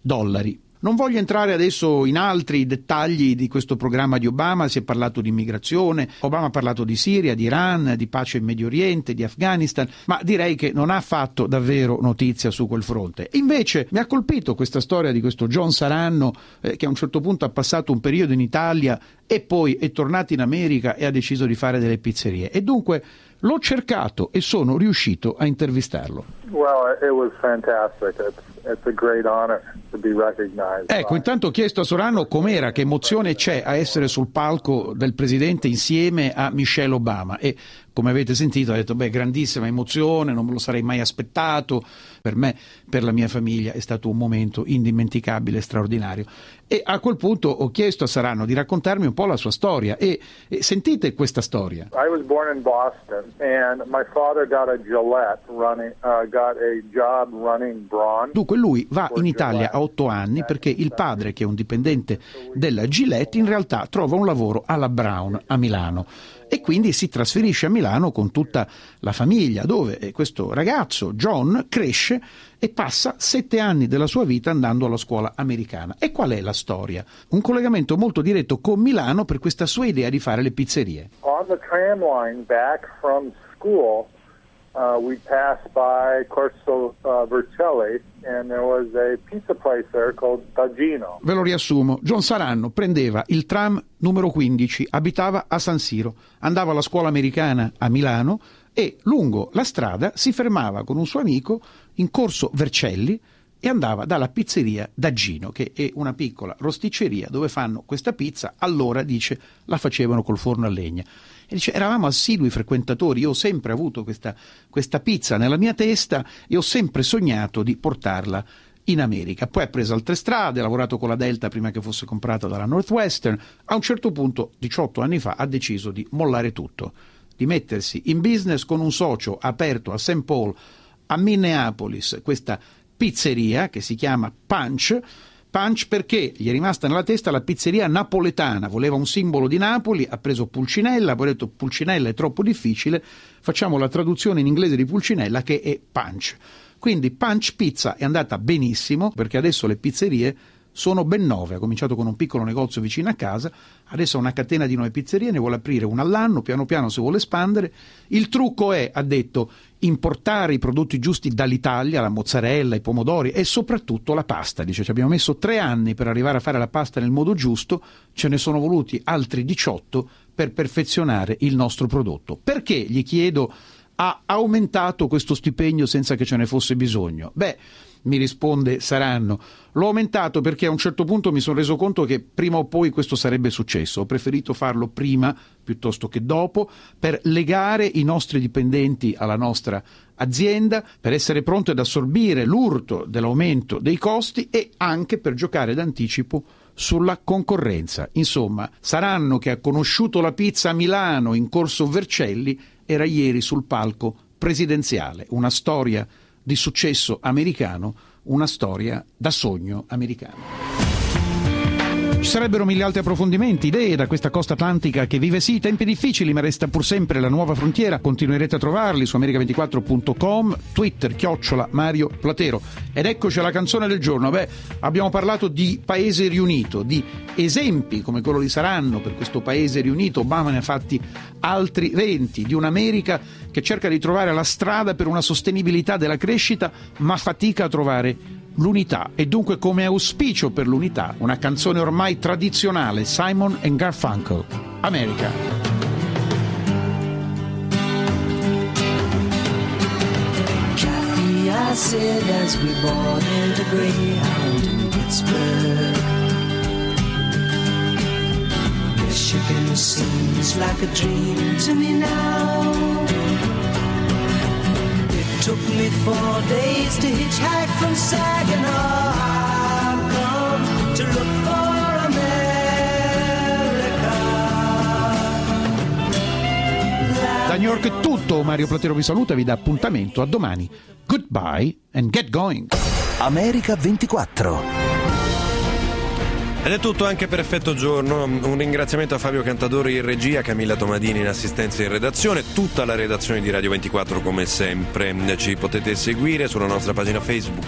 S14: Non voglio entrare adesso in altri dettagli di questo programma di Obama. Si è parlato di immigrazione, Obama ha parlato di Siria, di Iran, di pace in Medio Oriente, di Afghanistan, ma direi che non ha fatto davvero notizia su quel fronte. Invece mi ha colpito questa storia di questo John Serrano che a un certo punto ha passato un periodo in Italia e poi è tornato in America e ha deciso di fare delle pizzerie, e dunque l'ho cercato e sono riuscito a intervistarlo.
S17: Well, it was fantastic.
S14: Ecco, intanto ho chiesto a Sorano com'era, che emozione c'è a essere sul palco del presidente insieme a Michelle Obama, e come avete sentito ha detto grandissima emozione, non me lo sarei mai aspettato, per me, per la mia famiglia è stato un momento indimenticabile, straordinario. E a quel punto ho chiesto a Sarano di raccontarmi un po' la sua storia e sentite questa storia.
S17: I was born in Boston and my father got a Gillette got a job running Braun.
S14: Dunque lui va in Italia a 8 anni perché il padre, che è un dipendente della Gillette, in realtà trova un lavoro alla Braun a Milano e quindi si trasferisce a Milano con tutta la famiglia, dove questo ragazzo John cresce e passa 7 anni della sua vita andando alla scuola americana. E qual è la storia? Un collegamento molto diretto con Milano per questa sua idea di fare le pizzerie.
S17: On the tram line back from school, we passed by Corso Vercelli and there was a pizza place there called Daggino.
S14: Ve lo riassumo, John Sarano prendeva il tram numero 15, abitava a San Siro, andava alla scuola americana a Milano e lungo la strada si fermava con un suo amico in Corso Vercelli e andava dalla pizzeria Daggino, che è una piccola rosticceria dove fanno questa pizza. Allora, dice, la facevano col forno a legna. E dice, eravamo assidui frequentatori, io ho sempre avuto questa pizza nella mia testa e ho sempre sognato di portarla in America. Poi ha preso altre strade, ha lavorato con la Delta prima che fosse comprata dalla Northwestern. A un certo punto, 18 anni fa, ha deciso di mollare tutto, di mettersi in business con un socio, aperto a St. Paul, a Minneapolis, questa pizzeria che si chiama Punch perché gli è rimasta nella testa la pizzeria napoletana, voleva un simbolo di Napoli, ha preso Pulcinella, poi ha detto Pulcinella è troppo difficile, facciamo la traduzione in inglese di Pulcinella che è Punch. Quindi Punch Pizza è andata benissimo perché adesso le pizzerie sono ben 9, ha cominciato con un piccolo negozio vicino a casa, adesso ha una catena di 9 pizzerie, ne vuole aprire una all'anno, piano piano si vuole espandere. Il trucco è, ha detto, importare i prodotti giusti dall'Italia, la mozzarella, i pomodori e soprattutto la pasta. Dice, ci abbiamo messo 3 anni per arrivare a fare la pasta nel modo giusto, ce ne sono voluti altri 18 per perfezionare il nostro prodotto. Perché, gli chiedo, ha aumentato questo stipendio senza che ce ne fosse bisogno? Mi risponde Sarano, l'ho aumentato perché a un certo punto mi sono reso conto che prima o poi questo sarebbe successo, ho preferito farlo prima piuttosto che dopo, per legare i nostri dipendenti alla nostra azienda, per essere pronti ad assorbire l'urto dell'aumento dei costi e anche per giocare d'anticipo sulla concorrenza. Insomma, Sarano, che ha conosciuto la pizza a Milano in Corso Vercelli, era ieri sul palco presidenziale, una storia di successo americano, una storia da sogno americano. Ci sarebbero 1000 altri approfondimenti, idee da questa costa atlantica che vive sì tempi difficili ma resta pur sempre la nuova frontiera. Continuerete a trovarli su america24.com, Twitter @Mario Platero. Ed eccoci alla canzone del giorno. Abbiamo parlato di paese riunito, di esempi come quello di Sarano per questo paese riunito. Obama ne ha fatti altri 20, di un'America che cerca di trovare la strada per una sostenibilità della crescita ma fatica a trovare l'unità, e dunque come auspicio per l'unità una canzone ormai tradizionale, Simon and Garfunkel, America.
S18: Kathy, I said as we boarded a Greyhound in Pittsburgh, Michigan seems like a dream to me now. Took me 4 days to hitchhike from Saginaw. I've come to look for America.
S14: Da New York è tutto, Mario Platero vi saluta, vi dà appuntamento a domani. Goodbye and get going.
S1: America 24.
S2: Ed è tutto anche per Effetto Giorno. Un ringraziamento a Fabio Cantadori in regia, Camilla Tomadini in assistenza e in redazione, tutta la redazione di Radio 24 come sempre. Ci potete seguire sulla nostra pagina Facebook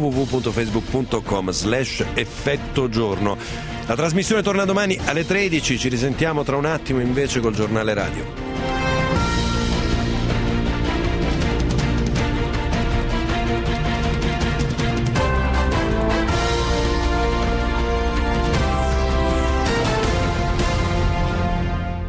S2: www.facebook.com/Effetto Giorno. La trasmissione torna domani alle 13, ci risentiamo tra un attimo invece col giornale radio.